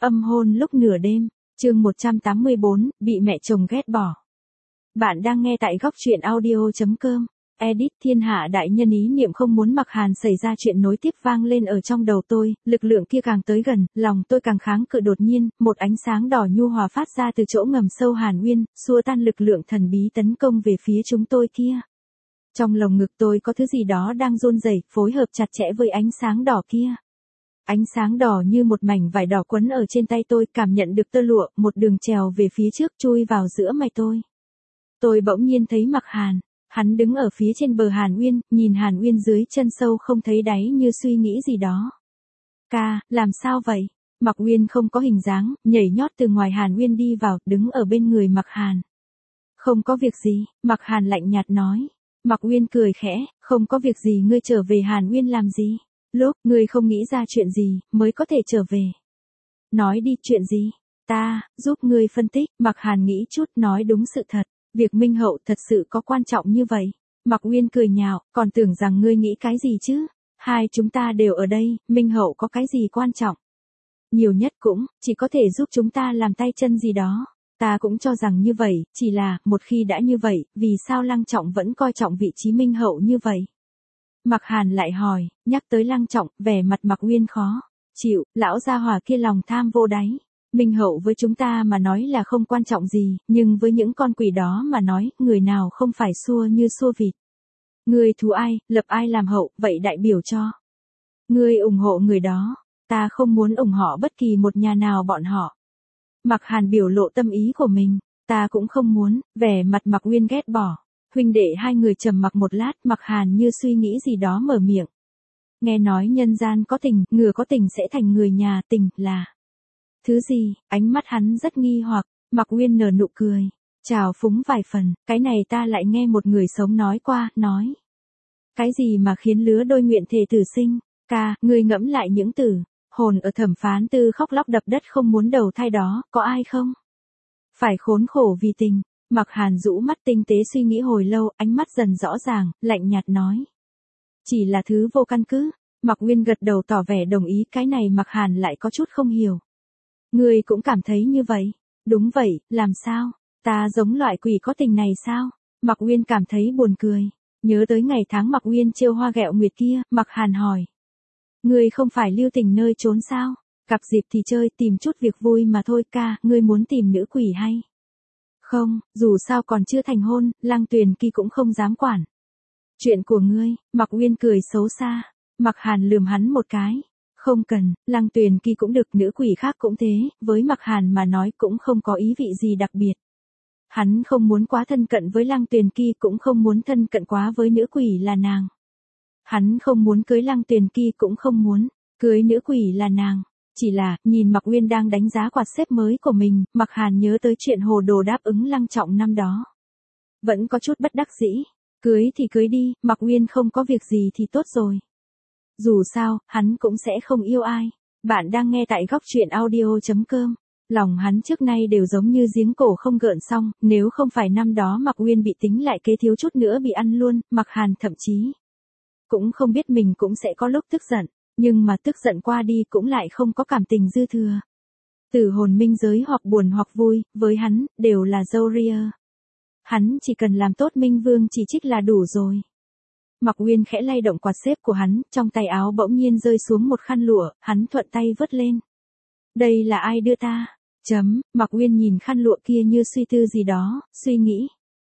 Âm hôn lúc nửa đêm, chương 184, bị mẹ chồng ghét bỏ. Bạn đang nghe tại góc truyện audio.com. Edit thiên hạ đại nhân ý niệm không muốn Mặc Hàn xảy ra chuyện nối tiếp vang lên ở trong đầu tôi, lực lượng kia càng tới gần, lòng tôi càng kháng cự đột nhiên, một ánh sáng đỏ nhu hòa phát ra từ chỗ ngầm sâu Hàn Uyên, xua tan lực lượng thần bí tấn công về phía chúng tôi kia. Trong lồng ngực tôi có thứ gì đó đang run rẩy, phối hợp chặt chẽ với ánh sáng đỏ kia. Ánh sáng đỏ như một mảnh vải đỏ quấn ở trên tay tôi, cảm nhận được tơ lụa, một đường trèo về phía trước chui vào giữa mày tôi. Tôi bỗng nhiên thấy Mặc Hàn, hắn đứng ở phía trên bờ Hàn Uyên, nhìn Hàn Uyên dưới chân sâu không thấy đáy như suy nghĩ gì đó. Ca, làm sao vậy? Mặc Uyên không có hình dáng, nhảy nhót từ ngoài Hàn Uyên đi vào, đứng ở bên người Mặc Hàn. Không có việc gì, Mặc Hàn lạnh nhạt nói. Mặc Uyên cười khẽ, không có việc gì, ngươi trở về Hàn Uyên làm gì? Lúc ngươi không nghĩ ra chuyện gì, mới có thể trở về. Nói đi, chuyện gì? Ta, giúp ngươi phân tích. Mặc Hàn nghĩ chút, nói đúng sự thật. Việc Minh Hậu thật sự có quan trọng như vậy. Mặc Uyên cười nhạo, còn tưởng rằng ngươi nghĩ cái gì chứ? Hai chúng ta đều ở đây, Minh Hậu có cái gì quan trọng? Nhiều nhất cũng, chỉ có thể giúp chúng ta làm tay chân gì đó. Ta cũng cho rằng như vậy, chỉ là, một khi đã như vậy, vì sao Lăng Trọng vẫn coi trọng vị trí Minh Hậu như vậy? Mặc Hàn lại hỏi, nhắc tới Lăng Trọng, vẻ mặt Mặc Uyên khó chịu, lão gia hỏa kia lòng tham vô đáy. Minh Hậu với chúng ta mà nói là không quan trọng gì, nhưng với những con quỷ đó mà nói, người nào không phải xua như xua vịt. Ngươi thù ai, lập ai làm hậu, vậy đại biểu cho. Ngươi ủng hộ người đó, ta không muốn ủng hộ bất kỳ một nhà nào bọn họ. Mặc Hàn biểu lộ tâm ý của mình, ta cũng không muốn, vẻ mặt Mặc Uyên ghét bỏ. Huynh đệ hai người trầm mặc một lát, Mặc Hàn như suy nghĩ gì đó mở miệng. Nghe nói nhân gian có tình, ngừa có tình sẽ thành người nhà, tình là thứ gì? Ánh mắt hắn rất nghi hoặc. Mặc Uyên nở nụ cười, chào phúng vài phần, cái này ta lại nghe một người sống nói qua, nói. Cái gì mà khiến lứa đôi nguyện thề tử sinh? Ca, ngươi ngẫm lại những từ, hồn ở thẩm phán tư khóc lóc đập đất không muốn đầu thai đó, có ai không? Phải khốn khổ vì tình. Mặc Hàn rũ mắt tinh tế suy nghĩ hồi lâu, ánh mắt dần rõ ràng, lạnh nhạt nói. Chỉ là thứ vô căn cứ. Mặc Uyên gật đầu tỏ vẻ đồng ý, cái này Mặc Hàn lại có chút không hiểu. Ngươi cũng cảm thấy như vậy? Đúng vậy, làm sao? Ta giống loại quỷ có tình này sao? Mặc Uyên cảm thấy buồn cười. Nhớ tới ngày tháng Mặc Uyên trêu hoa ghẹo nguyệt kia, Mặc Hàn hỏi. Ngươi không phải lưu tình nơi trốn sao? Gặp dịp thì chơi, tìm chút việc vui mà thôi. Ca, ngươi muốn tìm nữ quỷ hay? Không, dù sao còn chưa thành hôn, Lăng Tuyền Kỳ cũng không dám quản. Chuyện của ngươi. Mặc Uyên cười xấu xa. Mặc Hàn lườm hắn một cái. Không cần, Lăng Tuyền Kỳ cũng được, nữ quỷ khác cũng thế, với Mặc Hàn mà nói cũng không có ý vị gì đặc biệt. Hắn không muốn quá thân cận với Lăng Tuyền Kỳ, cũng không muốn thân cận quá với nữ quỷ là nàng. Hắn không muốn cưới Lăng Tuyền Kỳ, cũng không muốn cưới nữ quỷ là nàng. Chỉ là, nhìn Mặc Uyên đang đánh giá quạt xếp mới của mình, Mặc Hàn nhớ tới chuyện hồ đồ đáp ứng Lăng Trọng năm đó. Vẫn có chút bất đắc dĩ. Cưới thì cưới đi, Mặc Uyên không có việc gì thì tốt rồi. Dù sao, hắn cũng sẽ không yêu ai. Bạn đang nghe tại góc truyện audio.com. Lòng hắn trước nay đều giống như giếng cổ không gợn sóng, nếu không phải năm đó Mặc Uyên bị tính lại kế thiếu chút nữa bị ăn luôn, Mặc Hàn thậm chí cũng không biết mình cũng sẽ có lúc tức giận, nhưng mà tức giận qua đi cũng lại không có cảm tình dư thừa. Tử hồn minh giới hoặc buồn hoặc vui, với hắn, đều là dâu ria. Hắn chỉ cần làm tốt Minh Vương chỉ trích là đủ rồi. Mặc Uyên khẽ lay động quạt xếp của hắn, trong tay áo bỗng nhiên rơi xuống một khăn lụa, hắn thuận tay vớt lên. Đây là ai đưa ta? Mặc Uyên nhìn khăn lụa kia như suy tư gì đó, suy nghĩ.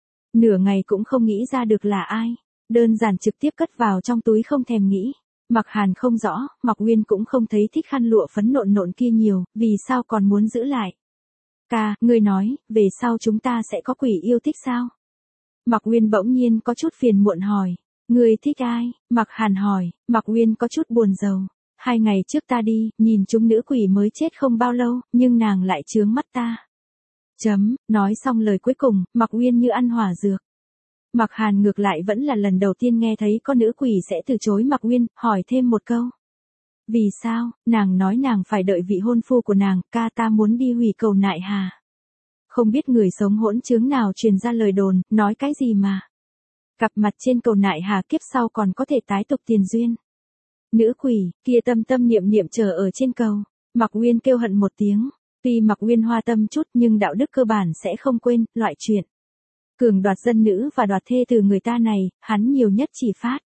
Nửa ngày cũng không nghĩ ra được là ai. Đơn giản trực tiếp cất vào trong túi không thèm nghĩ. Mặc Hàn không rõ, Mặc Uyên cũng không thấy thích khăn lụa phấn nộn nộn kia nhiều, vì sao còn muốn giữ lại? Ca, ngươi nói, về sau chúng ta sẽ có quỷ yêu thích sao? Mặc Uyên bỗng nhiên có chút phiền muộn hỏi. Ngươi thích ai? Mặc Hàn hỏi. Mặc Uyên có chút buồn rầu. 2 ngày trước ta đi, nhìn chúng nữ quỷ mới chết không bao lâu, nhưng nàng lại chướng mắt ta. Nói xong lời cuối cùng, Mặc Uyên như ăn hỏa dược. Mặc Hàn ngược lại vẫn là lần đầu tiên nghe thấy có nữ quỷ sẽ từ chối Mặc Uyên, hỏi thêm một câu. Vì sao? Nàng nói nàng phải đợi vị hôn phu của nàng, ca, ta muốn đi hủy cầu nại hà. Không biết người sống hỗn chứng nào truyền ra lời đồn, nói cái gì mà. Gặp mặt trên cầu nại hà kiếp sau còn có thể tái tục tiền duyên. Nữ quỷ, kia tâm tâm niệm niệm chờ ở trên cầu. Mạc Uyên kêu hận một tiếng. Tuy Mạc Uyên hoa tâm chút nhưng đạo đức cơ bản sẽ không quên, loại chuyện cường đoạt dân nữ và đoạt thê từ người ta này, hắn nhiều nhất chỉ phát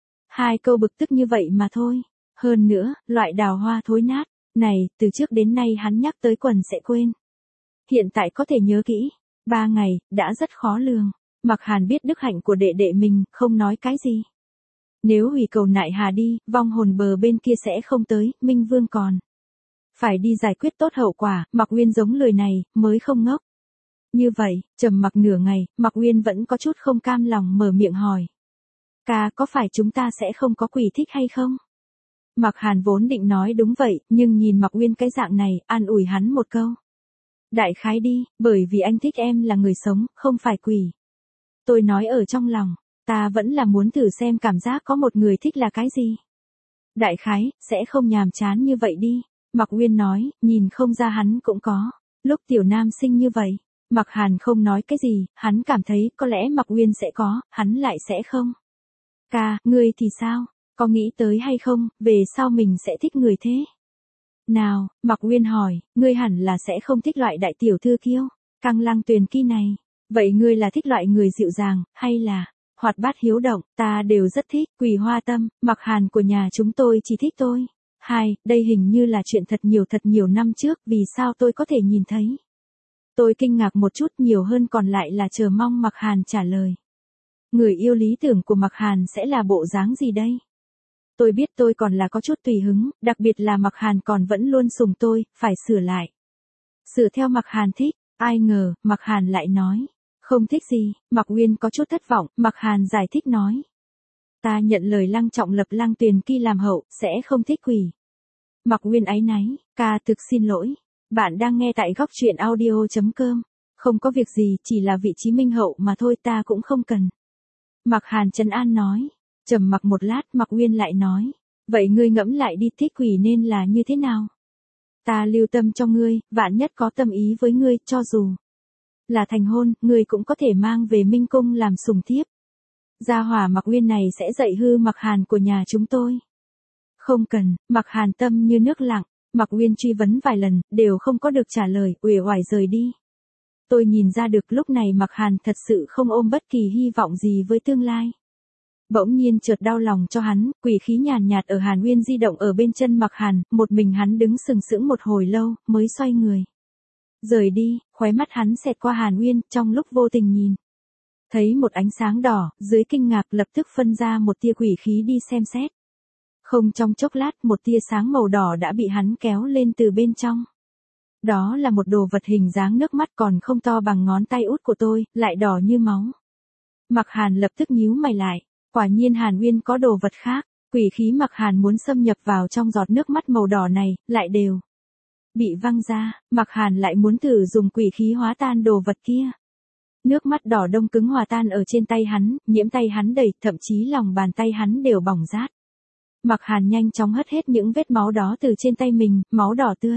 2 câu bực tức như vậy mà thôi. Hơn nữa, loại đào hoa thối nát này, từ trước đến nay hắn nhắc tới quần sẽ quên. Hiện tại có thể nhớ kỹ. 3 ngày, đã rất khó lường. Mạc Hàn biết đức hạnh của đệ đệ mình, không nói cái gì. Nếu hủy cầu nại hà đi, vong hồn bờ bên kia sẽ không tới, Minh Vương còn phải đi giải quyết tốt hậu quả. Mạc Uyên giống lời này, mới không ngốc. Như vậy, trầm mặc nửa ngày, Mạc Uyên vẫn có chút không cam lòng mở miệng hỏi. Ca, có phải chúng ta sẽ không có quỷ thích hay không? Mạc Hàn vốn định nói đúng vậy, nhưng nhìn Mạc Uyên cái dạng này, an ủi hắn một câu. Đại khái đi, bởi vì anh thích em là người sống, không phải quỷ. Tôi nói ở trong lòng, ta vẫn là muốn thử xem cảm giác có một người thích là cái gì. Đại khái, sẽ không nhàm chán như vậy đi. Mạc Uyên nói, nhìn không ra hắn cũng có. Lúc tiểu nam sinh như vậy, Mạc Hàn không nói cái gì, hắn cảm thấy có lẽ Mạc Uyên sẽ có, hắn lại sẽ không. Ca, ngươi thì sao? Có nghĩ tới hay không, về sau mình sẽ thích người thế? Nào, Mạc Uyên hỏi, ngươi hẳn là sẽ không thích loại đại tiểu thư kiêu, căng lăng tuyền kỳ này. Vậy ngươi là thích loại người dịu dàng, hay là hoạt bát hiếu động? Ta đều rất thích. Quỳ hoa tâm, Mạc Hàn của nhà chúng tôi chỉ thích tôi. Đây hình như là chuyện thật nhiều năm trước, vì sao tôi có thể nhìn thấy? Tôi kinh ngạc một chút, nhiều hơn còn lại là chờ mong Mạc Hàn trả lời. Người yêu lý tưởng của Mạc Hàn sẽ là bộ dáng gì đây? Tôi biết tôi còn là có chút tùy hứng, đặc biệt là Mạc Hàn còn vẫn luôn sùng tôi, phải sửa lại. Sửa theo Mạc Hàn thích, ai ngờ, Mạc Hàn lại nói. Không thích gì. Mạc Uyên có chút thất vọng, Mạc Hàn giải thích nói. Ta nhận lời Lăng Trọng Lập Lăng Tuyền Kỳ làm hậu, sẽ không thích quỷ. Mạc Uyên áy náy, ca thực xin lỗi. Bạn đang nghe tại góc truyện audio.com. Không có việc gì, chỉ là vị trí minh hậu mà thôi, ta cũng không cần. Mạc Hàn trấn an nói. Trầm mặc một lát, Mạc Uyên lại nói. Vậy ngươi ngẫm lại đi, thích quỷ nên là như thế nào? Ta lưu tâm cho ngươi, vạn nhất có tâm ý với ngươi, cho dù là thành hôn, ngươi cũng có thể mang về Minh Cung làm sủng thiếp. Gia hỏa Mạc Uyên này sẽ dạy hư Mạc Hàn của nhà chúng tôi. Không cần. Mạc Hàn tâm như nước lặng. Mạc Uyên truy vấn vài lần, đều không có được trả lời, uể oải rời đi. Tôi nhìn ra được lúc này Mạc Hàn thật sự không ôm bất kỳ hy vọng gì với tương lai. Bỗng nhiên chợt đau lòng cho hắn, quỷ khí nhàn nhạt ở Hàn Uyên di động ở bên chân Mạc Hàn, một mình hắn đứng sừng sững một hồi lâu, mới xoay người. Rời đi, khóe mắt hắn xẹt qua Hàn Uyên, trong lúc vô tình nhìn. Thấy một ánh sáng đỏ, dưới kinh ngạc lập tức phân ra một tia quỷ khí đi xem xét. Không trong chốc lát, một tia sáng màu đỏ đã bị hắn kéo lên từ bên trong. Đó là một đồ vật hình dáng nước mắt, còn không to bằng ngón tay út của tôi, lại đỏ như máu. Mạc Hàn lập tức nhíu mày lại. Quả nhiên Hàn Uyên có đồ vật khác. Quỷ khí Mạc Hàn muốn xâm nhập vào trong giọt nước mắt màu đỏ này, lại đều bị văng ra. Mạc Hàn lại muốn thử dùng quỷ khí hóa tan đồ vật kia. Nước mắt đỏ đông cứng hòa tan ở trên tay hắn, nhiễm tay hắn đầy, thậm chí lòng bàn tay hắn đều bỏng rát. Mạc Hàn nhanh chóng hất hết những vết máu đó từ trên tay mình, máu đỏ tươi.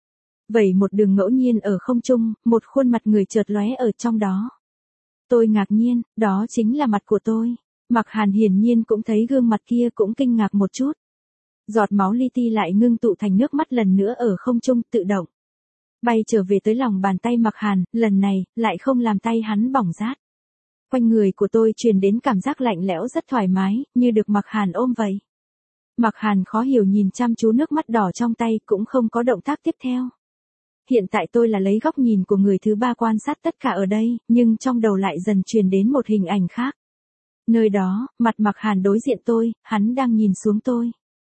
Vẩy một đường ngẫu nhiên ở không trung, một khuôn mặt người chợt lóe ở trong đó. Tôi ngạc nhiên, đó chính là mặt của tôi. Mạc Hàn hiển nhiên cũng thấy gương mặt kia, cũng kinh ngạc một chút. Giọt máu li ti lại ngưng tụ thành nước mắt lần nữa ở không trung, tự động bay trở về tới lòng bàn tay Mạc Hàn, lần này lại không làm tay hắn bỏng rát. Quanh người của tôi truyền đến cảm giác lạnh lẽo rất thoải mái, như được Mạc Hàn ôm vậy. Mạc Hàn khó hiểu nhìn chăm chú nước mắt đỏ trong tay, cũng không có động tác tiếp theo. Hiện tại tôi là lấy góc nhìn của người thứ ba quan sát tất cả ở đây, nhưng trong đầu lại dần truyền đến một hình ảnh khác. Nơi đó, mặt Mạc Hàn đối diện tôi, hắn đang nhìn xuống tôi.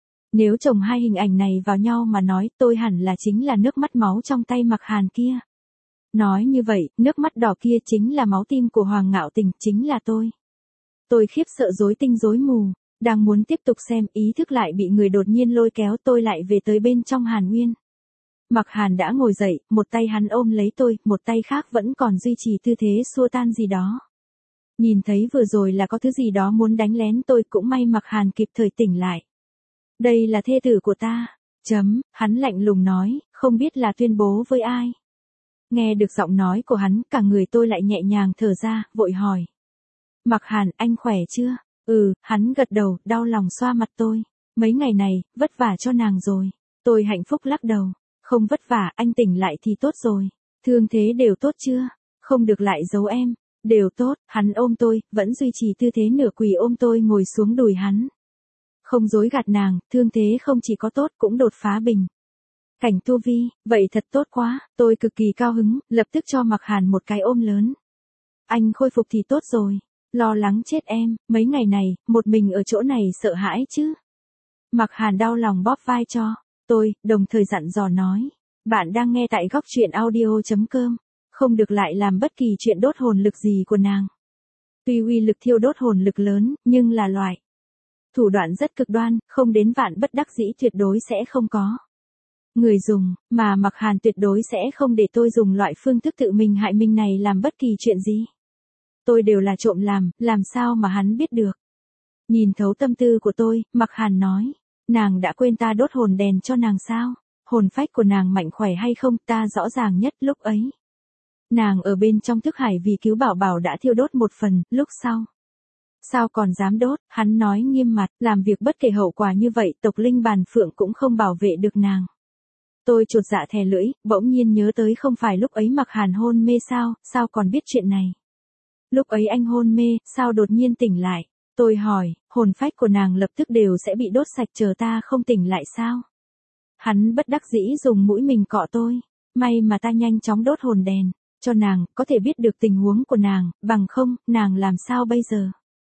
Nếu chồng hai hình ảnh này vào nhau mà nói, tôi hẳn là chính là nước mắt máu trong tay Mạc Hàn kia. Nói như vậy, nước mắt đỏ kia chính là máu tim của Hoàng Ngạo Tình, chính là tôi. Tôi khiếp sợ rối tinh rối mù, đang muốn tiếp tục xem, ý thức lại bị người đột nhiên lôi kéo tôi lại về tới bên trong Hàn Uyên. Mạc Hàn đã ngồi dậy, một tay hắn ôm lấy tôi, một tay khác vẫn còn duy trì tư thế xua tan gì đó. Nhìn thấy vừa rồi là có thứ gì đó muốn đánh lén tôi, cũng may Mạc Hàn kịp thời tỉnh lại. Đây là thê tử của ta. Hắn lạnh lùng nói, không biết là tuyên bố với ai. Nghe được giọng nói của hắn, cả người tôi lại nhẹ nhàng thở ra, vội hỏi. Mạc Hàn, anh khỏe chưa? Hắn gật đầu, đau lòng xoa mặt tôi. Mấy ngày này, vất vả cho nàng rồi. Tôi hạnh phúc lắc đầu. Không vất vả, anh tỉnh lại thì tốt rồi. Thương thế đều tốt chưa? Không được lại giấu em. Đều tốt, hắn ôm tôi, vẫn duy trì tư thế nửa quỳ ôm tôi ngồi xuống đùi hắn. Không dối gạt nàng, thương thế không chỉ có tốt cũng đột phá bình cảnh tu vi, vậy thật tốt quá, tôi cực kỳ cao hứng, lập tức cho Mạc Hàn một cái ôm lớn. Anh khôi phục thì tốt rồi, lo lắng chết em, mấy ngày này, một mình ở chỗ này sợ hãi chứ. Mạc Hàn đau lòng bóp vai cho tôi, đồng thời dặn dò nói, bạn đang nghe tại góc truyện audio.com, không được lại làm bất kỳ chuyện đốt hồn lực gì của nàng. Tuy uy lực thiêu đốt hồn lực lớn, nhưng là loại thủ đoạn rất cực đoan, không đến vạn bất đắc dĩ tuyệt đối sẽ không có người dùng, mà Mạc Hàn tuyệt đối sẽ không để tôi dùng loại phương thức tự mình hại mình này làm bất kỳ chuyện gì. Tôi đều là trộm làm sao mà hắn biết được. Nhìn thấu tâm tư của tôi, Mạc Hàn nói, nàng đã quên ta đốt hồn đèn cho nàng sao? Hồn phách của nàng mạnh khỏe hay không, ta rõ ràng nhất lúc ấy. Nàng ở bên trong thức hải vì cứu Bảo Bảo đã thiêu đốt một phần, lúc sau. Sao còn dám đốt, hắn nói nghiêm mặt, làm việc bất kể hậu quả như vậy, tộc linh bàn phượng cũng không bảo vệ được nàng. Tôi chột dạ thè lưỡi, bỗng nhiên nhớ tới không phải lúc ấy Mạc Hàn hôn mê sao còn biết chuyện này. Lúc ấy anh hôn mê, sao đột nhiên tỉnh lại? Tôi hỏi, hồn phách của nàng lập tức đều sẽ bị đốt sạch chờ ta không tỉnh lại sao? Hắn bất đắc dĩ dùng mũi mình cọ tôi, may mà ta nhanh chóng đốt hồn đèn, cho nàng, có thể biết được tình huống của nàng, bằng không, nàng làm sao bây giờ?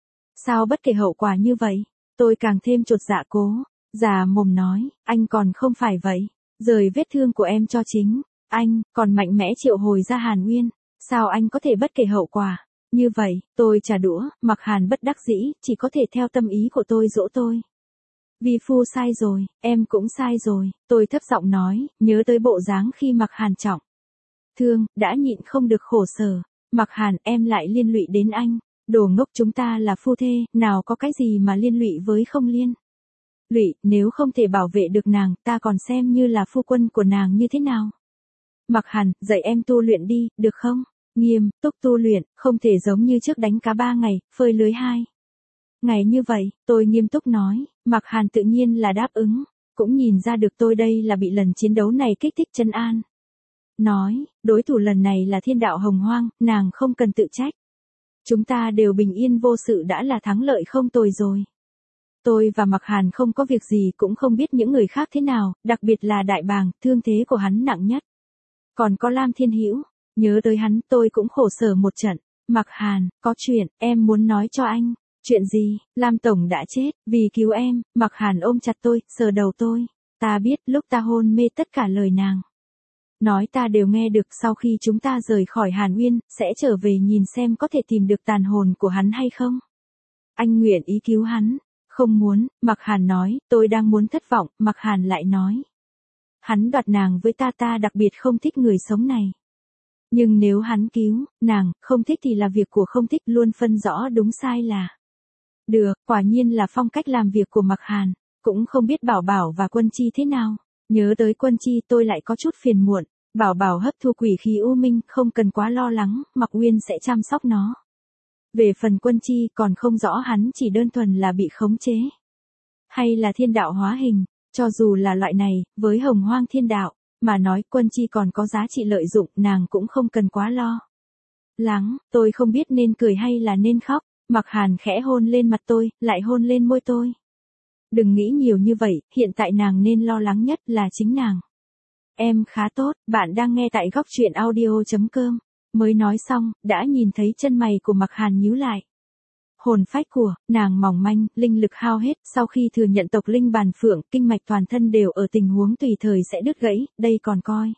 Sao bất kể hậu quả như vậy? Tôi càng thêm chột dạ cố, già mồm nói, anh còn không phải vậy, rời vết thương của em cho chính, anh, còn mạnh mẽ triệu hồi ra Hàn Nguyên, sao anh có thể bất kể hậu quả? Như vậy, tôi trả đũa, Mạc Hàn bất đắc dĩ, chỉ có thể theo tâm ý của tôi dỗ tôi. Vi phu sai rồi, em cũng sai rồi, tôi thấp giọng nói, nhớ tới bộ dáng khi Mạc Hàn trọng thương, đã nhịn không được khổ sở. Mạc Hàn, em lại liên lụy đến anh, đồ ngốc, chúng ta là phu thê, nào có cái gì mà liên lụy với không liên lụy, nếu không thể bảo vệ được nàng, ta còn xem như là phu quân của nàng như thế nào. Mạc Hàn, dạy em tu luyện đi, được không? Nghiêm túc tu luyện, không thể giống như trước đánh cá 3 ngày, phơi lưới 2 ngày như vậy, tôi nghiêm túc nói. Mạc Hàn tự nhiên là đáp ứng, cũng nhìn ra được tôi đây là bị lần chiến đấu này kích thích trấn an. Nói, đối thủ lần này là thiên đạo hồng hoang, nàng không cần tự trách. Chúng ta đều bình yên vô sự đã là thắng lợi không tồi rồi. Tôi và Mạc Hàn không có việc gì cũng không biết những người khác thế nào, đặc biệt là Đại Bàng, thương thế của hắn nặng nhất. Còn có Lam Thiên Hữu, nhớ tới hắn tôi cũng khổ sở một trận. Mạc Hàn, có chuyện, em muốn nói cho anh. Chuyện gì? Lam Tổng đã chết, vì cứu em. Mạc Hàn ôm chặt tôi, sờ đầu tôi. Ta biết, lúc ta hôn mê tất cả lời nàng nói ta đều nghe được, sau khi chúng ta rời khỏi Hàn Uyên, sẽ trở về nhìn xem có thể tìm được tàn hồn của hắn hay không. Anh nguyện ý cứu hắn. Không muốn, Mạc Hàn nói, tôi đang muốn thất vọng, Mạc Hàn lại nói. Hắn đoạt nàng với ta đặc biệt không thích người sống này. Nhưng nếu hắn cứu, nàng, không thích thì là việc của không thích, luôn phân rõ đúng sai là được, quả nhiên là phong cách làm việc của Mạc Hàn, cũng không biết Bảo Bảo và Quân Chi thế nào. Nhớ tới Quân Chi tôi lại có chút phiền muộn, Bảo Bảo hấp thu quỷ khí u minh, không cần quá lo lắng, Mạc Uyên sẽ chăm sóc nó. Về phần Quân Chi còn không rõ hắn chỉ đơn thuần là bị khống chế, hay là thiên đạo hóa hình, cho dù là loại này, với Hồng Hoang thiên đạo, mà nói Quân Chi còn có giá trị lợi dụng, nàng cũng không cần quá lo lắng. Tôi không biết nên cười hay là nên khóc. Mạc Hàn khẽ hôn lên mặt tôi, lại hôn lên môi tôi. Đừng nghĩ nhiều như vậy, hiện tại nàng nên lo lắng nhất là chính nàng. Em khá tốt, bạn đang nghe tại góc truyện audio.com. Mới nói xong, đã nhìn thấy chân mày của Mạc Hàn nhíu lại. Hồn phách của nàng mỏng manh, linh lực hao hết, sau khi thừa nhận tộc linh bàn phượng, kinh mạch toàn thân đều ở tình huống tùy thời sẽ đứt gãy, đây còn coi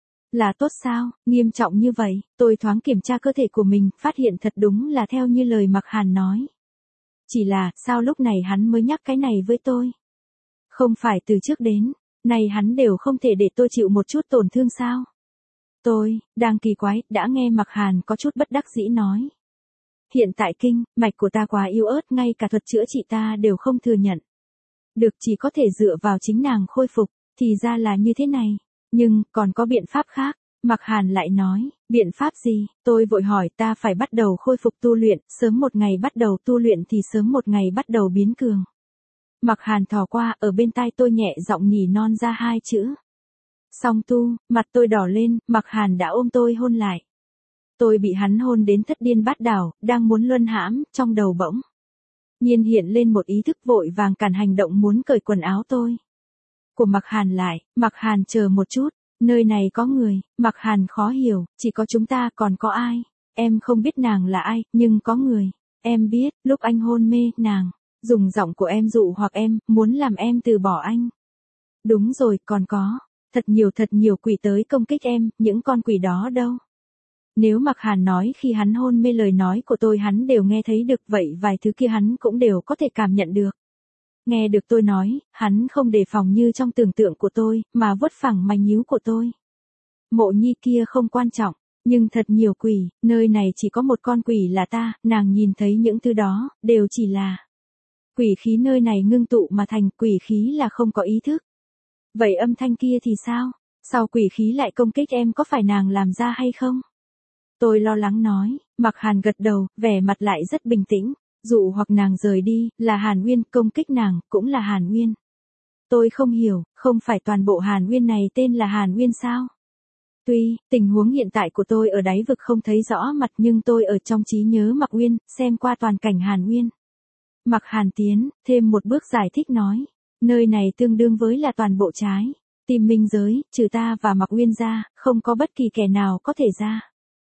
là tốt sao? Nghiêm trọng như vậy, tôi thoáng kiểm tra cơ thể của mình, phát hiện thật đúng là theo như lời Mạc Hàn nói. Chỉ là, sao lúc này hắn mới nhắc cái này với tôi? Không phải từ trước đến nay hắn đều không thể để tôi chịu một chút tổn thương sao? Tôi đang kỳ quái, đã nghe Mạc Hàn có chút bất đắc dĩ nói. Hiện tại kinh mạch của ta quá yếu ớt, ngay cả thuật chữa trị ta đều không thừa nhận được, chỉ có thể dựa vào chính nàng khôi phục. Thì ra là như thế này. Nhưng, còn có biện pháp khác. Mạc Hàn lại nói, biện pháp gì? Tôi vội hỏi, ta phải bắt đầu khôi phục tu luyện, sớm một ngày bắt đầu tu luyện thì sớm một ngày bắt đầu biến cường. Mạc Hàn thò qua, ở bên tai tôi nhẹ giọng nhỉ non ra 2 chữ. Song tu, mặt tôi đỏ lên, Mặc Hàn đã ôm tôi hôn lại. Tôi bị hắn hôn đến thất điên bát đảo, đang muốn luân hãm, trong đầu bỗng nhiên hiện lên một ý thức vội vàng cản hành động muốn cởi quần áo tôi. Của Mặc Hàn lại, Mặc Hàn chờ một chút, nơi này có người, Mặc Hàn khó hiểu, chỉ có chúng ta còn có ai? Em không biết nàng là ai, nhưng có người. Em biết, lúc anh hôn mê, nàng dùng giọng của em dụ hoặc em, muốn làm em từ bỏ anh. Đúng rồi, còn có thật nhiều quỷ tới công kích em, những con quỷ đó đâu? Nếu Mặc Hàn nói khi hắn hôn mê lời nói của tôi hắn đều nghe thấy được, vậy vài thứ kia hắn cũng đều có thể cảm nhận được. Nghe được tôi nói, hắn không đề phòng như trong tưởng tượng của tôi, mà vuốt phẳng mạch nhíu của tôi. Mộ Nhi kia không quan trọng, nhưng thật nhiều quỷ, nơi này chỉ có một con quỷ là ta, nàng nhìn thấy những thứ đó, đều chỉ là quỷ khí nơi này ngưng tụ mà thành, quỷ khí là không có ý thức. Vậy âm thanh kia thì sao? Sao quỷ khí lại công kích em, có phải nàng làm ra hay không? Tôi lo lắng nói. Mặc Hàn gật đầu, vẻ mặt lại rất bình tĩnh. Dụ hoặc nàng rời đi, là Hàn Uyên, công kích nàng, cũng là Hàn Uyên. Tôi không hiểu, không phải toàn bộ Hàn Uyên này tên là Hàn Uyên sao? Tuy, tình huống hiện tại của tôi ở đáy vực không thấy rõ mặt nhưng tôi ở trong trí nhớ Mặc Uyên, xem qua toàn cảnh Hàn Uyên. Mặc Hàn tiến, thêm một bước giải thích nói. Nơi này tương đương với là toàn bộ trái tim minh giới, trừ ta và Mặc Uyên ra, không có bất kỳ kẻ nào có thể ra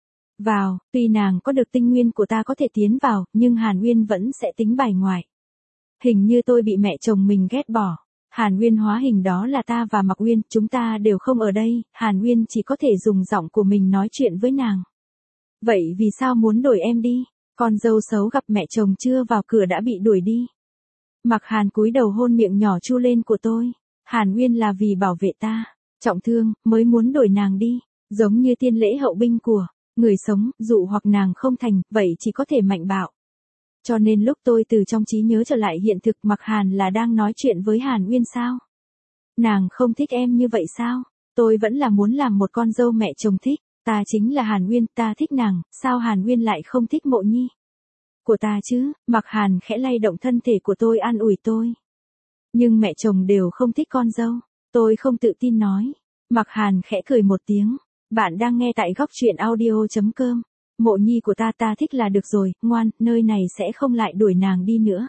vào, tuy nàng có được tinh nguyên của ta có thể tiến vào, nhưng Hàn Uyên vẫn sẽ tính bài ngoại. Hình như tôi bị mẹ chồng mình ghét bỏ. Hàn Uyên hóa hình đó là ta và Mặc Uyên, chúng ta đều không ở đây, Hàn Uyên chỉ có thể dùng giọng của mình nói chuyện với nàng. Vậy vì sao muốn đuổi em đi? Con dâu xấu gặp mẹ chồng chưa vào cửa đã bị đuổi đi. Mặc Hàn cúi đầu hôn miệng nhỏ chu lên của tôi. Hàn Uyên là vì bảo vệ ta, trọng thương, mới muốn đuổi nàng đi, giống như tiên lễ hậu binh của người sống, dụ hoặc nàng không thành, vậy chỉ có thể mạnh bạo. Cho nên lúc tôi từ trong trí nhớ trở lại hiện thực, Mặc Hàn là đang nói chuyện với Hàn Uyên sao? Nàng không thích em như vậy sao? Tôi vẫn là muốn làm một con dâu mẹ chồng thích, ta chính là Hàn Uyên, ta thích nàng, sao Hàn Uyên lại không thích Mộ Nhi của ta chứ? Mặc Hàn khẽ lay động thân thể của tôi an ủi tôi. Nhưng mẹ chồng đều không thích con dâu, tôi không tự tin nói. Mặc Hàn khẽ cười một tiếng. Bạn đang nghe tại góc truyện audio.com. Mộ Nhi của ta thích là được rồi, ngoan, nơi này sẽ không lại đuổi nàng đi nữa.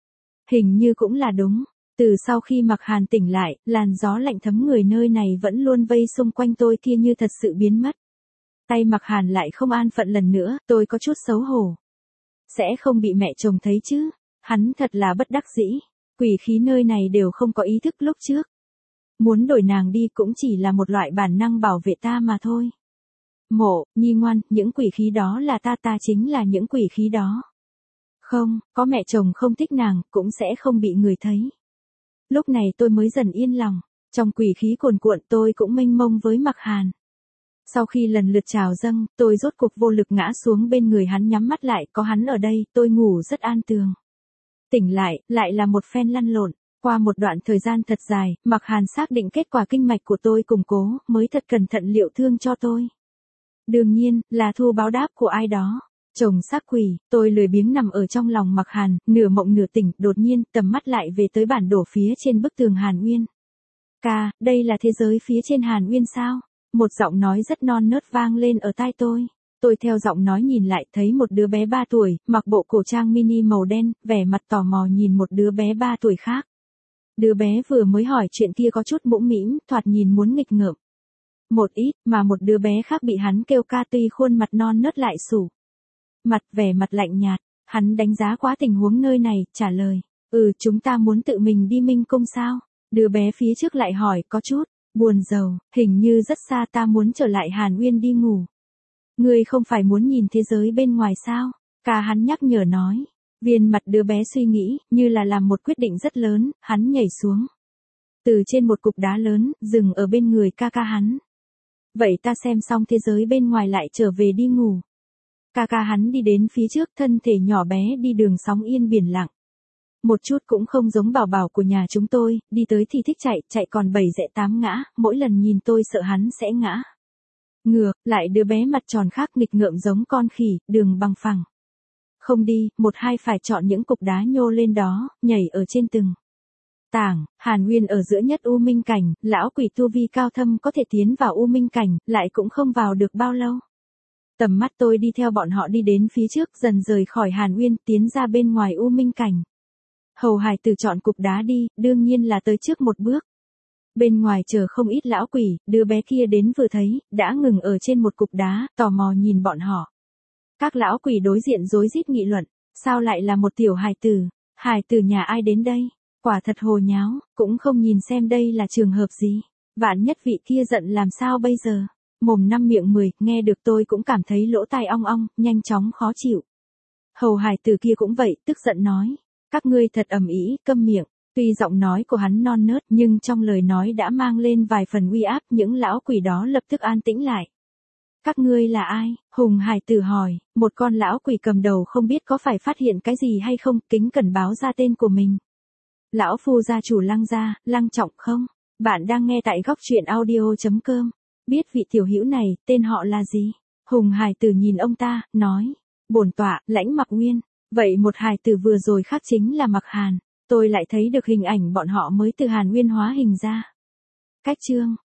Hình như cũng là đúng. Từ sau khi Mặc Hàn tỉnh lại, làn gió lạnh thấm người nơi này vẫn luôn vây xung quanh tôi kia như thật sự biến mất. Tay Mặc Hàn lại không an phận lần nữa, tôi có chút xấu hổ. Sẽ không bị mẹ chồng thấy chứ? Hắn thật là bất đắc dĩ. Quỷ khí nơi này đều không có ý thức lúc trước. Muốn đổi nàng đi cũng chỉ là một loại bản năng bảo vệ ta mà thôi. Mộ Nhi ngoan, những quỷ khí đó là ta chính là những quỷ khí đó. Không, có mẹ chồng không thích nàng, cũng sẽ không bị người thấy. Lúc này tôi mới dần yên lòng, trong quỷ khí cuồn cuộn tôi cũng mênh mông với Mặc Hàn. Sau khi lần lượt trào dâng, tôi rốt cuộc vô lực ngã xuống bên người hắn, nhắm mắt lại, có hắn ở đây, tôi ngủ rất an tường. Tỉnh lại là một phen lăn lộn. Qua một đoạn thời gian thật dài, Mặc Hàn xác định kết quả kinh mạch của tôi củng cố, mới thật cẩn thận liệu thương cho tôi. Đương nhiên, là thu báo đáp của ai đó. Chồng xác quỷ, tôi lười biếng nằm ở trong lòng Mặc Hàn, nửa mộng nửa tỉnh, đột nhiên, tầm mắt lại về tới bản đồ phía trên bức tường Hàn Uyên. Ca, đây là thế giới phía trên Hàn Uyên sao? Một giọng nói rất non nớt vang lên ở tai tôi. Tôi theo giọng nói nhìn lại, thấy một đứa bé 3 tuổi, mặc bộ cổ trang mini màu đen, vẻ mặt tò mò nhìn một đứa bé 3 tuổi khác. Đứa bé vừa mới hỏi chuyện kia có chút mũm mĩm, thoạt nhìn muốn nghịch ngợm một ít, mà một đứa bé khác bị hắn kêu ca, tuy khuôn mặt non nớt lại sủ mặt, vẻ mặt lạnh nhạt. Hắn đánh giá quá tình huống nơi này, trả lời, chúng ta muốn tự mình đi Minh Cung sao? Đứa bé phía trước lại hỏi, có chút buồn rầu, hình như rất xa, ta muốn trở lại Hàn Uyên đi ngủ. Ngươi không phải muốn nhìn thế giới bên ngoài sao? Ca hắn nhắc nhở nói. Viên mặt đứa bé suy nghĩ, như là làm một quyết định rất lớn, hắn nhảy xuống từ trên một cục đá lớn, dừng ở bên người ca hắn. Vậy ta xem xong thế giới bên ngoài lại trở về đi ngủ. Ca hắn đi đến phía trước, thân thể nhỏ bé đi đường sóng yên biển lặng. Một chút cũng không giống bảo bảo của nhà chúng tôi, đi tới thì thích chạy còn 7 dẹ 8 ngã, mỗi lần nhìn tôi sợ hắn sẽ ngã ngược, lại đứa bé mặt tròn khác nghịch ngợm giống con khỉ, đường bằng phẳng. Không đi, một hai phải chọn những cục đá nhô lên đó, nhảy ở trên từng Tảng, Hàn Nguyên ở giữa nhất U Minh Cảnh, lão quỷ tu vi cao thâm có thể tiến vào U Minh Cảnh, lại cũng không vào được bao lâu. Tầm mắt tôi đi theo bọn họ đi đến phía trước, dần rời khỏi Hàn Nguyên, tiến ra bên ngoài U Minh Cảnh. Hầu Hải Tử chọn cục đá đi, đương nhiên là tới trước một bước. Bên ngoài chờ không ít lão quỷ, đứa bé kia đến vừa thấy, đã ngừng ở trên một cục đá, tò mò nhìn bọn họ. Các lão quỷ đối diện rối rít nghị luận, sao lại là một tiểu hài tử? Hài tử nhà ai đến đây? Quả thật hồ nháo, cũng không nhìn xem đây là trường hợp gì. Vạn nhất vị kia giận làm sao bây giờ? Mồm năm miệng 10, nghe được tôi cũng cảm thấy lỗ tai ong ong, nhanh chóng khó chịu. Hầu Hải Tử kia cũng vậy, tức giận nói, các ngươi thật ầm ĩ, câm miệng. Tuy giọng nói của hắn non nớt nhưng trong lời nói đã mang lên vài phần uy áp, những lão quỷ đó lập tức an tĩnh lại. Các ngươi là ai? Hùng Hải Tử hỏi, một con lão quỷ cầm đầu không biết có phải phát hiện cái gì hay không, kính cẩn báo ra tên của mình. Lão phu gia chủ Lăng gia, Lăng Trọng không? Bạn đang nghe tại góc truyện audio.com. Biết vị tiểu hữu này, tên họ là gì? Hùng Hải Tử nhìn ông ta, nói, bổn tọa, Lãnh Mặc Nguyên. Vậy một Hải Tử vừa rồi khác chính là Mặc Hàn. Tôi lại thấy được hình ảnh bọn họ mới từ Hàn Nguyên hóa hình ra. Cách chương